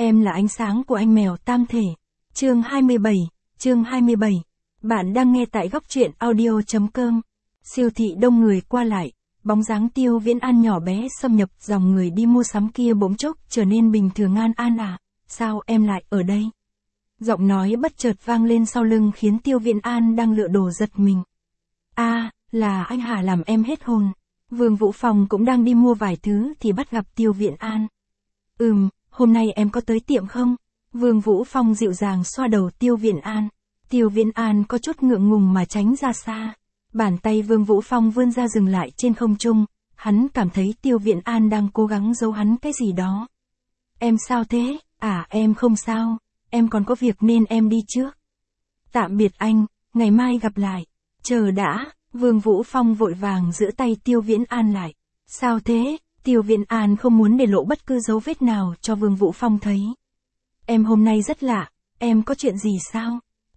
Em là ánh sáng của anh mèo tam thể. Chương 27, chương 27. Bạn đang nghe tại góc truyện audio.com. Siêu thị đông người qua lại, bóng dáng Tiêu Viễn An nhỏ bé xâm nhập dòng người đi mua sắm kia bỗng chốc trở nên bình thường. An à, sao em lại ở đây? Giọng nói bất chợt vang lên sau lưng khiến Tiêu Viễn An đang lựa đồ giật mình. À, là anh hả, làm em hết hồn. Vương Vũ Phong cũng đang đi mua vài thứ thì bắt gặp Tiêu Viễn An. Hôm nay em có tới tiệm không? Vương Vũ Phong dịu dàng xoa đầu Tiêu Viễn An. Tiêu Viễn An có chút ngượng ngùng mà tránh ra xa. Bàn tay Vương Vũ Phong vươn ra dừng lại trên không trung, hắn cảm thấy Tiêu Viễn An đang cố gắng giấu hắn cái gì đó. Em sao thế? À, em không sao, em còn có việc nên em đi trước. Tạm biệt anh, ngày mai gặp lại. Chờ đã, Vương Vũ Phong vội vàng giữ tay Tiêu Viễn An lại. Sao thế? Tiêu Viễn An không muốn để lộ bất cứ dấu vết nào cho Vương Vũ Phong thấy. Em hôm nay rất lạ, em có chuyện gì sao?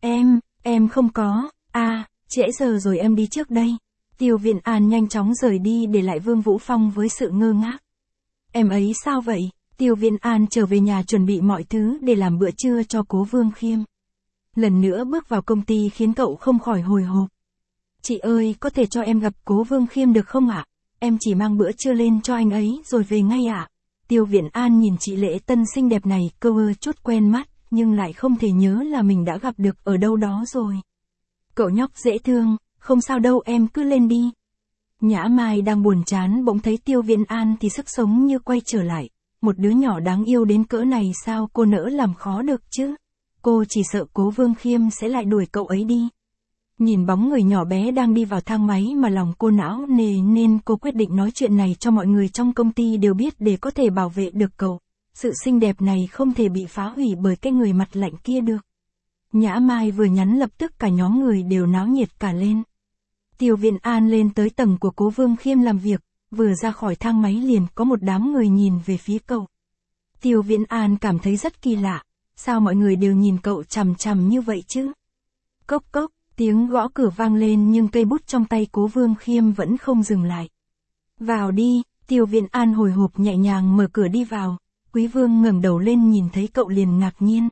Em không có, trễ giờ rồi, em đi trước đây. Tiêu Viễn An nhanh chóng rời đi để lại Vương Vũ Phong với sự ngơ ngác. Em ấy sao vậy? Tiêu Viễn An trở về nhà chuẩn bị mọi thứ để làm bữa trưa cho Cố Vương Khiêm. Lần nữa bước vào công ty khiến cậu không khỏi hồi hộp. Chị ơi, có thể cho em gặp Cố Vương Khiêm được không ạ? Em chỉ mang bữa trưa lên cho anh ấy rồi về ngay ạ. Tiêu Viễn An nhìn chị Lễ Tân xinh đẹp này câu chút quen mắt, nhưng lại không thể nhớ là mình đã gặp được ở đâu đó rồi. Cậu nhóc dễ thương, không sao đâu, em cứ lên đi. Nhã Mai đang buồn chán bỗng thấy Tiêu Viễn An thì sức sống như quay trở lại. Một đứa nhỏ đáng yêu đến cỡ này sao cô nỡ làm khó được chứ? Cô chỉ sợ Cố Vương Khiêm sẽ lại đuổi cậu ấy đi. Nhìn bóng người nhỏ bé đang đi vào thang máy mà lòng cô não nề nên cô quyết định nói chuyện này cho mọi người trong công ty đều biết để có thể bảo vệ được cậu. Sự xinh đẹp này không thể bị phá hủy bởi cái người mặt lạnh kia được. Nhã Mai vừa nhắn lập tức cả nhóm người đều náo nhiệt cả lên. Tiêu Viễn An lên tới tầng của Cố Vương Khiêm làm việc, vừa ra khỏi thang máy liền có một đám người nhìn về phía cậu. Tiêu Viễn An cảm thấy rất kỳ lạ, sao mọi người đều nhìn cậu chằm chằm như vậy chứ? Cốc cốc. Tiếng gõ cửa vang lên nhưng cây bút trong tay Cố Vương Khiêm vẫn không dừng lại. Vào đi, Tiêu Viễn An hồi hộp nhẹ nhàng mở cửa đi vào. Quý Vương ngẩng đầu lên nhìn thấy cậu liền ngạc nhiên.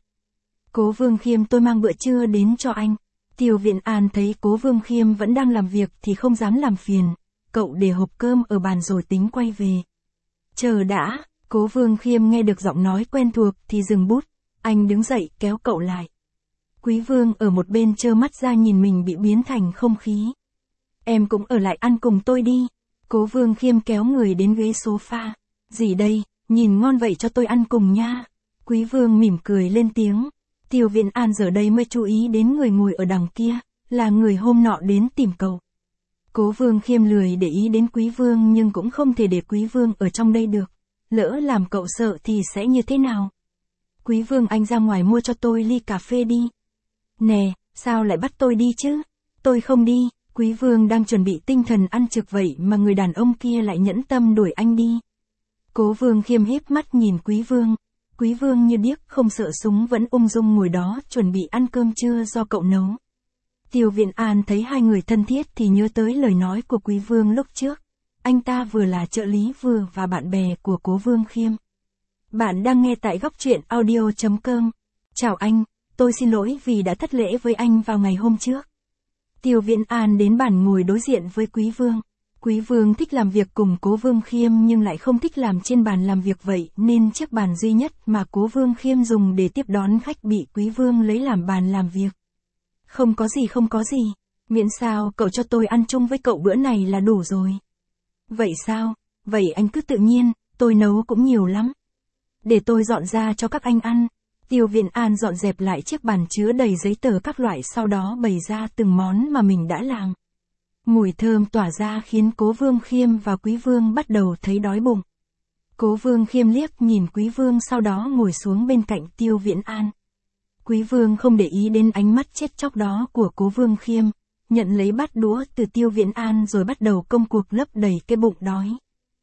Cố Vương Khiêm, tôi mang bữa trưa đến cho anh. Tiêu Viễn An thấy Cố Vương Khiêm vẫn đang làm việc thì không dám làm phiền. Cậu để hộp cơm ở bàn rồi tính quay về. Chờ đã, Cố Vương Khiêm nghe được giọng nói quen thuộc thì dừng bút. Anh đứng dậy kéo cậu lại. Quý Vương ở một bên trơ mắt ra nhìn mình bị biến thành không khí. Em cũng ở lại ăn cùng tôi đi. Cố Vương Khiêm kéo người đến ghế sofa. Gì đây, nhìn ngon vậy cho tôi ăn cùng nha. Quý Vương mỉm cười lên tiếng. Tiêu Viễn An giờ đây mới chú ý đến người ngồi ở đằng kia, là người hôm nọ đến tìm cậu. Cố Vương Khiêm lười để ý đến Quý Vương nhưng cũng không thể để Quý Vương ở trong đây được. Lỡ làm cậu sợ thì sẽ như thế nào? Quý Vương, anh ra ngoài mua cho tôi ly cà phê đi. Nè, sao lại bắt tôi đi chứ? Tôi không đi. Quý Vương đang chuẩn bị tinh thần ăn trực vậy mà người đàn ông kia lại nhẫn tâm đuổi anh đi. Cố Vương Khiêm híp mắt nhìn Quý Vương. Quý Vương như điếc không sợ súng vẫn ung dung ngồi đó chuẩn bị ăn cơm trưa do cậu nấu. Tiêu Viễn An thấy hai người thân thiết thì nhớ tới lời nói của Quý Vương lúc trước. Anh ta vừa là trợ lý vừa và bạn bè của Cố Vương Khiêm. Bạn đang nghe tại góc truyện audio.com. Chào anh. Tôi xin lỗi vì đã thất lễ với anh vào ngày hôm trước. Tiêu Viễn An đến bàn ngồi đối diện với Quý Vương. Quý Vương thích làm việc cùng Cố Vương Khiêm nhưng lại không thích làm trên bàn làm việc vậy nên chiếc bàn duy nhất mà Cố Vương Khiêm dùng để tiếp đón khách bị Quý Vương lấy làm bàn làm việc. Không có gì. Miễn sao cậu cho tôi ăn chung với cậu bữa này là đủ rồi. Vậy sao? Vậy anh cứ tự nhiên, tôi nấu cũng nhiều lắm. Để tôi dọn ra cho các anh ăn. Tiêu Viễn An dọn dẹp lại chiếc bàn chứa đầy giấy tờ các loại sau đó bày ra từng món mà mình đã làm. Mùi thơm tỏa ra khiến Cố Vương Khiêm và Quý Vương bắt đầu thấy đói bụng. Cố Vương Khiêm liếc nhìn Quý Vương sau đó ngồi xuống bên cạnh Tiêu Viễn An. Quý Vương không để ý đến ánh mắt chết chóc đó của Cố Vương Khiêm, nhận lấy bát đũa từ Tiêu Viễn An rồi bắt đầu công cuộc lấp đầy cái bụng đói.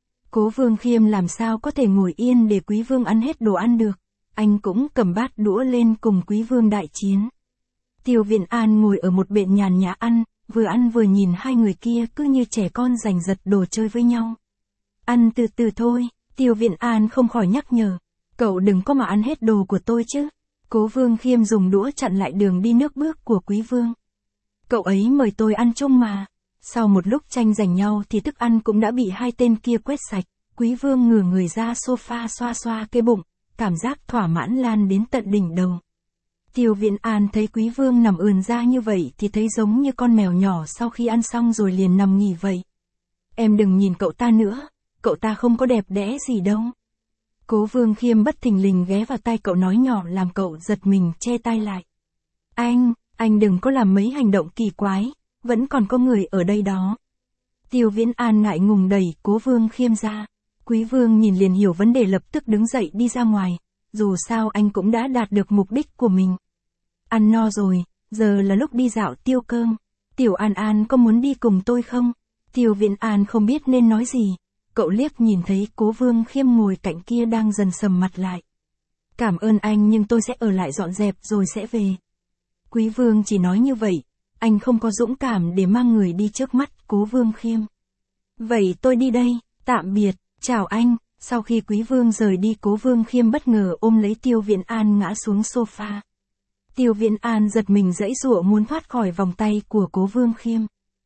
Cố Vương Khiêm làm sao có thể ngồi yên để Quý Vương ăn hết đồ ăn được. Anh cũng cầm bát đũa lên cùng Quý Vương đại chiến. Tiêu Viễn An ngồi ở một bên nhàn nhã ăn vừa nhìn hai người kia cứ như trẻ con giành giật đồ chơi với nhau. Ăn từ từ thôi, Tiêu Viễn An không khỏi nhắc nhở. Cậu đừng có mà ăn hết đồ của tôi chứ. Cố Vương Khiêm dùng đũa chặn lại đường đi nước bước của Quý Vương. Cậu ấy mời tôi ăn chung mà. Sau một lúc tranh giành nhau thì thức ăn cũng đã bị hai tên kia quét sạch. Quý Vương ngửa người ra sofa xoa xoa cái bụng, cảm giác thỏa mãn lan đến tận đỉnh đầu. Tiêu Viễn An thấy Quý Vương nằm ườn ra như vậy thì thấy giống như con mèo nhỏ sau khi ăn xong rồi liền nằm nghỉ vậy. Em đừng nhìn cậu ta nữa, cậu ta không có đẹp đẽ gì đâu. Cố Vương Khiêm bất thình lình ghé vào tai cậu nói nhỏ làm cậu giật mình che tai lại. Anh đừng có làm mấy hành động kỳ quái, vẫn còn có người ở đây đó. Tiêu Viễn An ngại ngùng đẩy Cố Vương Khiêm ra. Quý Vương nhìn liền hiểu vấn đề lập tức đứng dậy đi ra ngoài, dù sao anh cũng đã đạt được mục đích của mình. Ăn no rồi, giờ là lúc đi dạo tiêu cơm. Tiểu An An có muốn đi cùng tôi không? Tiêu Viễn An không biết nên nói gì. Cậu liếc nhìn thấy Cố Vương Khiêm ngồi cạnh kia đang dần sầm mặt lại. Cảm ơn anh nhưng tôi sẽ ở lại dọn dẹp rồi sẽ về. Quý Vương chỉ nói như vậy, anh không có dũng cảm để mang người đi trước mắt Cố Vương Khiêm. Vậy tôi đi đây, tạm biệt, chào anh. Sau khi Quý Vương rời đi Cố Vương Khiêm bất ngờ ôm lấy Tiêu Viễn An ngã xuống sofa. Tiêu Viễn An giật mình giãy giụa muốn thoát khỏi vòng tay của Cố Vương Khiêm.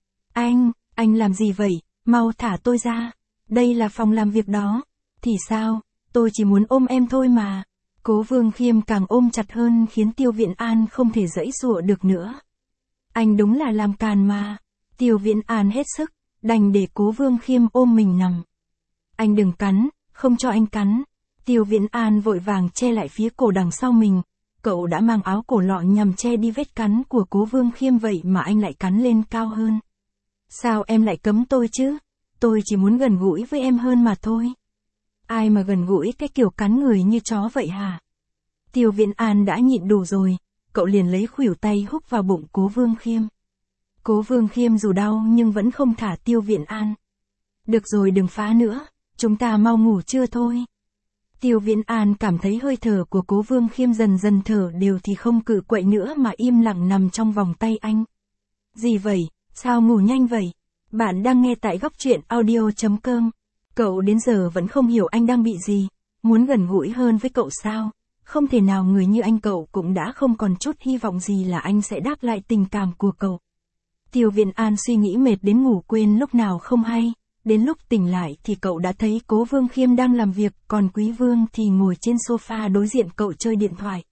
Anh làm gì vậy, mau thả tôi ra. Đây là phòng làm việc đó. Thì sao, tôi chỉ muốn ôm em thôi mà. Cố Vương Khiêm càng ôm chặt hơn khiến Tiêu Viễn An không thể giãy giụa được nữa. Anh đúng là làm càn mà. Tiêu Viễn An hết sức, đành để Cố Vương Khiêm ôm mình nằm. Anh đừng cắn, không cho anh cắn. Tiêu Viễn An vội vàng che lại phía cổ đằng sau mình. Cậu đã mang áo cổ lọ nhằm che đi vết cắn của Cố Vương Khiêm vậy mà anh lại cắn lên cao hơn. Sao em lại cấm tôi chứ? Tôi chỉ muốn gần gũi với em hơn mà thôi. Ai mà gần gũi cái kiểu cắn người như chó vậy hả? Tiêu Viễn An đã nhịn đủ rồi, cậu liền lấy khuỷu tay húc vào bụng Cố Vương Khiêm. Cố Vương Khiêm dù đau nhưng vẫn không thả Tiêu Viễn An. Được rồi đừng phá nữa, chúng ta mau ngủ trưa thôi. Tiêu Viễn An cảm thấy hơi thở của Cố Vương Khiêm dần dần thở đều thì không cự quậy nữa mà im lặng nằm trong vòng tay anh. Gì vậy, sao ngủ nhanh vậy? Bạn đang nghe tại góc truyện audio.com. Cậu đến giờ vẫn không hiểu anh đang bị gì, muốn gần gũi hơn với cậu sao? Không thể nào người như anh cậu cũng đã không còn chút hy vọng gì là anh sẽ đáp lại tình cảm của cậu. Tiêu Viễn An suy nghĩ mệt đến ngủ quên lúc nào không hay, đến lúc tỉnh lại thì cậu đã thấy Cố Vương Khiêm đang làm việc, còn Quý Vương thì ngồi trên sofa đối diện cậu chơi điện thoại.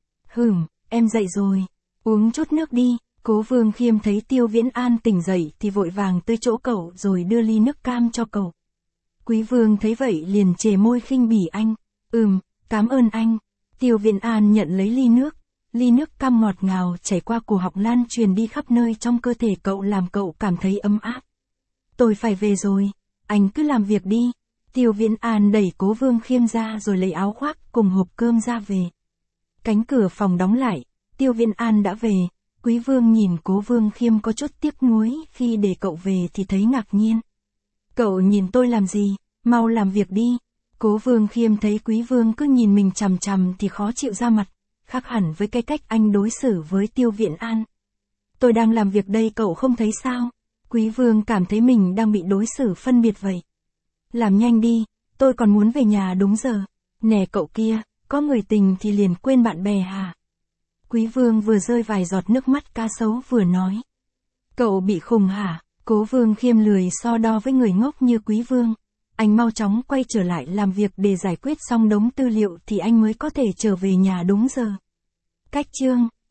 Em dậy rồi, uống chút nước đi. Cố Vương Khiêm thấy Tiêu Viễn An tỉnh dậy thì vội vàng tới chỗ cậu rồi đưa ly nước cam cho cậu. Quý Vương thấy vậy liền chề môi khinh bỉ anh. Cảm ơn anh. Tiêu Viễn An nhận lấy ly nước cam ngọt ngào chảy qua cổ họng lan truyền đi khắp nơi trong cơ thể cậu làm cậu cảm thấy ấm áp. Tôi phải về rồi, anh cứ làm việc đi. Tiêu Viễn An đẩy Cố Vương Khiêm ra rồi lấy áo khoác cùng hộp cơm ra về. Cánh cửa phòng đóng lại, Tiêu Viễn An đã về. Quý Vương nhìn Cố Vương Khiêm có chút tiếc nuối, khi để cậu về thì thấy ngạc nhiên. Cậu nhìn tôi làm gì, mau làm việc đi. Cố Vương Khiêm thấy Quý Vương cứ nhìn mình chằm chằm thì khó chịu ra mặt, khác hẳn với cái cách anh đối xử với Tiêu Viễn An. Tôi đang làm việc đây cậu không thấy sao? Quý Vương cảm thấy mình đang bị đối xử phân biệt vậy. Làm nhanh đi, tôi còn muốn về nhà đúng giờ. Nè cậu kia, có người tình thì liền quên bạn bè hả? Quý Vương vừa rơi vài giọt nước mắt cá sấu vừa nói. Cậu bị khùng hả? Cố Vương Khiêm lười so đo với người ngốc như Quý Vương. Anh mau chóng quay trở lại làm việc để giải quyết xong đống tư liệu thì anh mới có thể trở về nhà đúng giờ. Cách chương